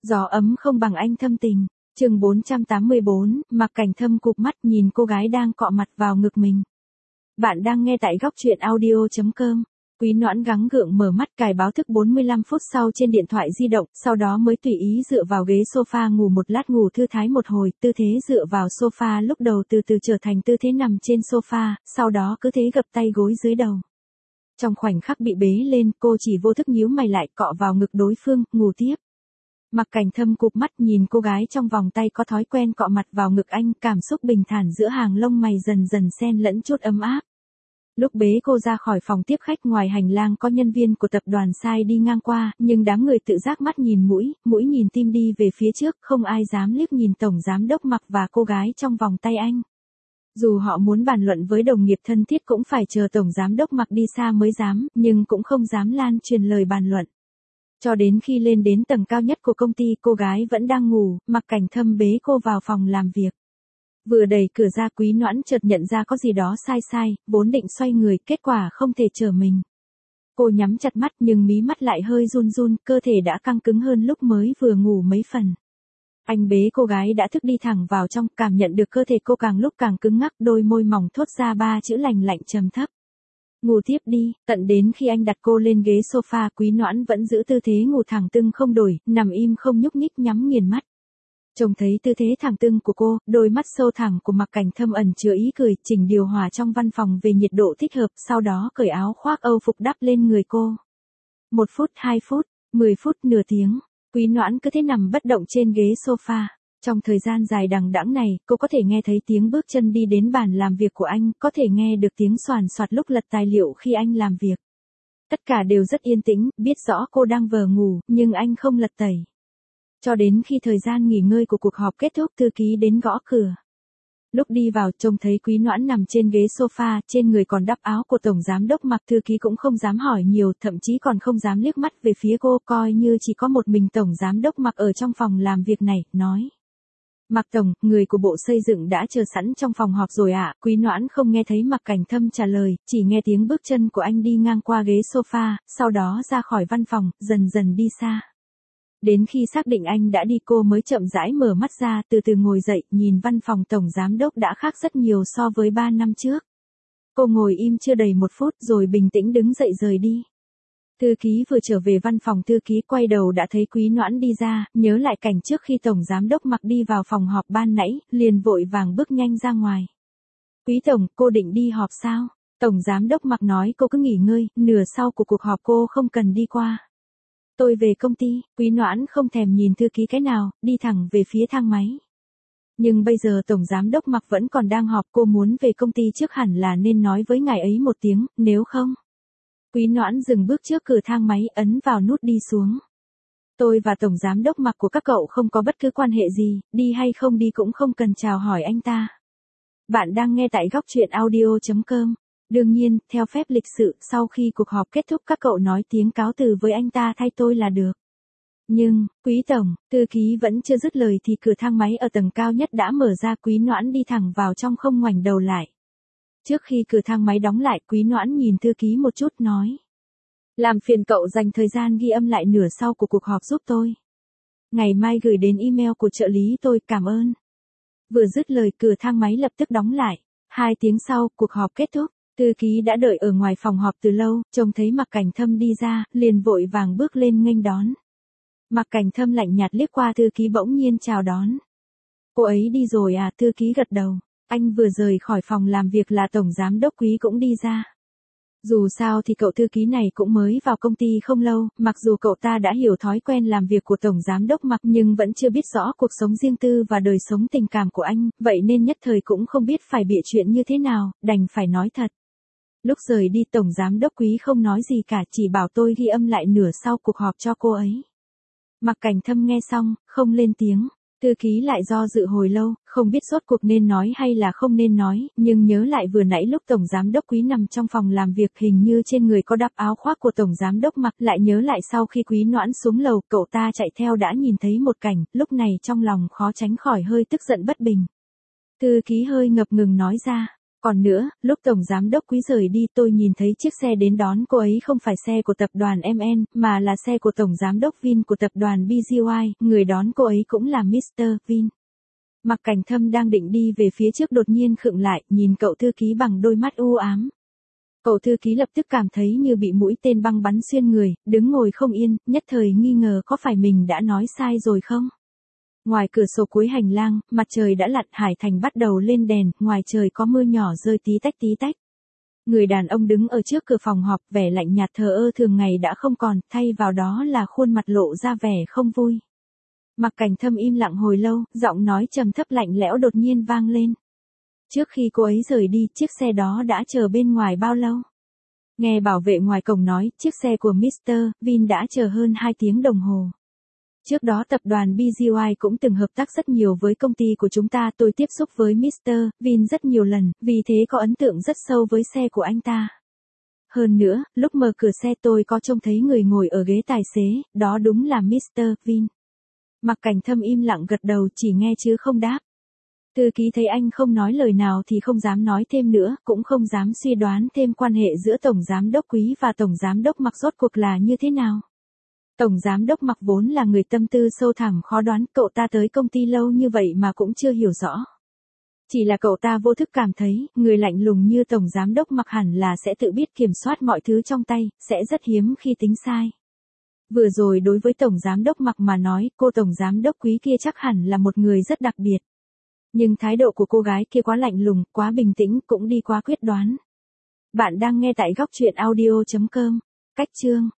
Gió ấm không bằng anh thâm tình. Chương 484, Mạc Cảnh Thâm cụp mắt nhìn cô gái đang cọ mặt vào ngực mình. Bạn đang nghe tại góc truyện audio.com. Quý Noãn gắng gượng mở mắt cài báo thức 45 phút sau trên điện thoại di động, sau đó mới tùy ý dựa vào ghế sofa ngủ một lát, ngủ thư thái một hồi, tư thế dựa vào sofa lúc đầu từ từ trở thành tư thế nằm trên sofa, sau đó cứ thế gập tay gối dưới đầu. Trong khoảnh khắc bị bế lên, cô chỉ vô thức nhíu mày lại, cọ vào ngực đối phương, ngủ tiếp. Mạc Cảnh Thâm cụp mắt nhìn cô gái trong vòng tay có thói quen cọ mặt vào ngực anh, cảm xúc bình thản giữa hàng lông mày dần dần xen lẫn chút ấm áp. Lúc bế cô ra khỏi phòng tiếp khách, ngoài hành lang có nhân viên của tập đoàn sai đi ngang qua, nhưng đám người tự giác mắt nhìn mũi nhìn tim đi về phía trước, không ai dám liếc nhìn tổng giám đốc Mạc và cô gái trong vòng tay anh. Dù họ muốn bàn luận với đồng nghiệp thân thiết cũng phải chờ tổng giám đốc Mạc đi xa mới dám, nhưng cũng không dám lan truyền lời bàn luận. Cho đến khi lên đến tầng cao nhất của công ty, cô gái vẫn đang ngủ, Mạc Cảnh Thâm bế cô vào phòng làm việc. Vừa đẩy cửa ra, Quý Noãn chợt nhận ra có gì đó sai, vốn định xoay người, kết quả không thể trở mình. Cô nhắm chặt mắt nhưng mí mắt lại hơi run, cơ thể đã căng cứng hơn lúc mới vừa ngủ mấy phần. Anh bế cô gái đã thức đi thẳng vào trong, cảm nhận được cơ thể cô càng lúc càng cứng ngắc, đôi môi mỏng thốt ra ba chữ lành lạnh trầm thấp. Ngủ tiếp đi. Tận đến khi anh đặt cô lên ghế sofa, Quý Noãn vẫn giữ tư thế ngủ thẳng tưng không đổi, nằm im không nhúc nhích, nhắm nghiền mắt. Trông thấy tư thế thẳng tưng của cô, đôi mắt sâu thẳm của Mạc Cảnh Thâm ẩn chứa ý cười, chỉnh điều hòa trong văn phòng về nhiệt độ thích hợp, sau đó cởi áo khoác Âu phục đắp lên người cô. 1 phút, 2 phút, 10 phút, nửa tiếng, Quý Noãn cứ thế nằm bất động trên ghế sofa. Trong thời gian dài đằng đẵng này, cô có thể nghe thấy tiếng bước chân đi đến bàn làm việc của anh, có thể nghe được tiếng xoàn xoạt lúc lật tài liệu khi anh làm việc. Tất cả đều rất yên tĩnh, biết rõ cô đang vờ ngủ, nhưng anh không lật tẩy. Cho đến khi thời gian nghỉ ngơi của cuộc họp kết thúc, thư ký đến gõ cửa. Lúc đi vào, trông thấy Quý Noãn nằm trên ghế sofa, trên người còn đắp áo của tổng giám đốc Mạc, thư ký cũng không dám hỏi nhiều, thậm chí còn không dám liếc mắt về phía cô, coi như chỉ có một mình tổng giám đốc Mạc ở trong phòng làm việc này, nói. Mạc Tổng, người của Bộ Xây dựng đã chờ sẵn trong phòng họp rồi ạ. Quý Noãn không nghe thấy Mạc Cảnh Thâm trả lời, chỉ nghe tiếng bước chân của anh đi ngang qua ghế sofa, sau đó ra khỏi văn phòng, dần dần đi xa. Đến khi xác định anh đã đi, cô mới chậm rãi mở mắt ra, từ từ ngồi dậy, nhìn văn phòng tổng giám đốc đã khác rất nhiều so với 3 năm trước. Cô ngồi im chưa đầy 1 phút rồi bình tĩnh đứng dậy rời đi. Thư ký vừa trở về văn phòng, thư ký quay đầu đã thấy Quý Noãn đi ra, nhớ lại cảnh trước khi tổng giám đốc Mạc đi vào phòng họp ban nãy, liền vội vàng bước nhanh ra ngoài. Quý tổng, cô định đi họp sao? Tổng giám đốc Mạc nói cô cứ nghỉ ngơi, nửa sau của cuộc họp cô không cần đi qua. Tôi về công ty. Quý Noãn không thèm nhìn thư ký cái nào, đi thẳng về phía thang máy. Nhưng bây giờ tổng giám đốc Mạc vẫn còn đang họp, cô muốn về công ty trước hẳn là nên nói với ngài ấy một tiếng, nếu không. Quý Noãn dừng bước trước cửa thang máy, ấn vào nút đi xuống. Tôi và tổng giám đốc Mạc của các cậu không có bất cứ quan hệ gì, đi hay không đi cũng không cần chào hỏi anh ta. Bạn đang nghe tại góc truyện audio.com. Đương nhiên, theo phép lịch sự, sau khi cuộc họp kết thúc các cậu nói tiếng cáo từ với anh ta thay tôi là được. Nhưng, Quý tổng, thư ký vẫn chưa dứt lời thì cửa thang máy ở tầng cao nhất đã mở ra, Quý Noãn đi thẳng vào trong không ngoảnh đầu lại. Trước khi cửa thang máy đóng lại, Quý Noãn nhìn thư ký một chút nói. Làm phiền cậu dành thời gian ghi âm lại nửa sau của cuộc họp giúp tôi. Ngày mai gửi đến email của trợ lý tôi, cảm ơn. Vừa dứt lời cửa thang máy lập tức đóng lại. 2 tiếng sau, cuộc họp kết thúc. Thư ký đã đợi ở ngoài phòng họp từ lâu, trông thấy Mạc Cảnh Thâm đi ra, liền vội vàng bước lên nghênh đón. Mạc Cảnh Thâm lạnh nhạt liếc qua thư ký bỗng nhiên chào đón. Cô ấy đi rồi à? Thư ký gật đầu. Anh vừa rời khỏi phòng làm việc là tổng giám đốc Quý cũng đi ra. Dù sao thì cậu thư ký này cũng mới vào công ty không lâu, mặc dù cậu ta đã hiểu thói quen làm việc của tổng giám đốc Mạc nhưng vẫn chưa biết rõ cuộc sống riêng tư và đời sống tình cảm của anh, vậy nên nhất thời cũng không biết phải bịa chuyện như thế nào, đành phải nói thật. Lúc rời đi tổng giám đốc Quý không nói gì cả, chỉ bảo tôi ghi âm lại nửa sau cuộc họp cho cô ấy. Mạc Cảnh Thâm nghe xong, không lên tiếng. Thư ký lại do dự hồi lâu, không biết rốt cuộc nên nói hay là không nên nói, nhưng nhớ lại vừa nãy lúc tổng giám đốc Quý nằm trong phòng làm việc, hình như trên người có đắp áo khoác của tổng giám đốc Mạc, lại nhớ lại sau khi Quý Noãn xuống lầu, cậu ta chạy theo đã nhìn thấy một cảnh, lúc này trong lòng khó tránh khỏi hơi tức giận bất bình. Thư ký hơi ngập ngừng nói ra, Còn nữa, lúc Tổng Giám đốc Quý rời đi tôi nhìn thấy chiếc xe đến đón cô ấy không phải xe của tập đoàn MN, mà là xe của Tổng Giám đốc Vin của tập đoàn BGY, người đón cô ấy cũng là Mr. Vin. Mạc Cảnh Thâm đang định đi về phía trước đột nhiên khựng lại, nhìn cậu thư ký bằng đôi mắt u ám. Cậu thư ký lập tức cảm thấy như bị mũi tên băng bắn xuyên người, đứng ngồi không yên, nhất thời nghi ngờ có phải mình đã nói sai rồi không? Ngoài cửa sổ cuối hành lang, mặt trời đã lặn, Hải Thành bắt đầu lên đèn, ngoài trời có mưa nhỏ rơi tí tách tí tách. Người đàn ông đứng ở trước cửa phòng họp, vẻ lạnh nhạt thờ ơ thường ngày đã không còn, thay vào đó là khuôn mặt lộ ra vẻ không vui. Mạc Cảnh Thâm im lặng hồi lâu, giọng nói trầm thấp lạnh lẽo đột nhiên vang lên. Trước khi cô ấy rời đi, chiếc xe đó đã chờ bên ngoài bao lâu? Nghe bảo vệ ngoài cổng nói, chiếc xe của Mr. Vin đã chờ hơn 2 tiếng đồng hồ. Trước đó tập đoàn BGY cũng từng hợp tác rất nhiều với công ty của chúng ta, tôi tiếp xúc với Mr. Vin rất nhiều lần, vì thế có ấn tượng rất sâu với xe của anh ta. Hơn nữa, lúc mở cửa xe tôi có trông thấy người ngồi ở ghế tài xế, đó đúng là Mr. Vin. Mạc Cảnh Thâm im lặng gật đầu chỉ nghe chứ không đáp. Thư ký thấy anh không nói lời nào thì không dám nói thêm nữa, cũng không dám suy đoán thêm quan hệ giữa Tổng Giám đốc Quý và Tổng Giám đốc Mạc rốt cuộc là như thế nào. Tổng Giám đốc Mạc vốn là người tâm tư sâu thẳm khó đoán, cậu ta tới công ty lâu như vậy mà cũng chưa hiểu rõ. Chỉ là cậu ta vô thức cảm thấy, người lạnh lùng như Tổng Giám đốc Mạc hẳn là sẽ tự biết kiểm soát mọi thứ trong tay, sẽ rất hiếm khi tính sai. Vừa rồi đối với Tổng Giám đốc Mạc mà nói, cô Tổng Giám đốc Quý kia chắc hẳn là một người rất đặc biệt. Nhưng thái độ của cô gái kia quá lạnh lùng, quá bình tĩnh, cũng đi quá quyết đoán. Bạn đang nghe tại góc truyện audio.com. Cách chương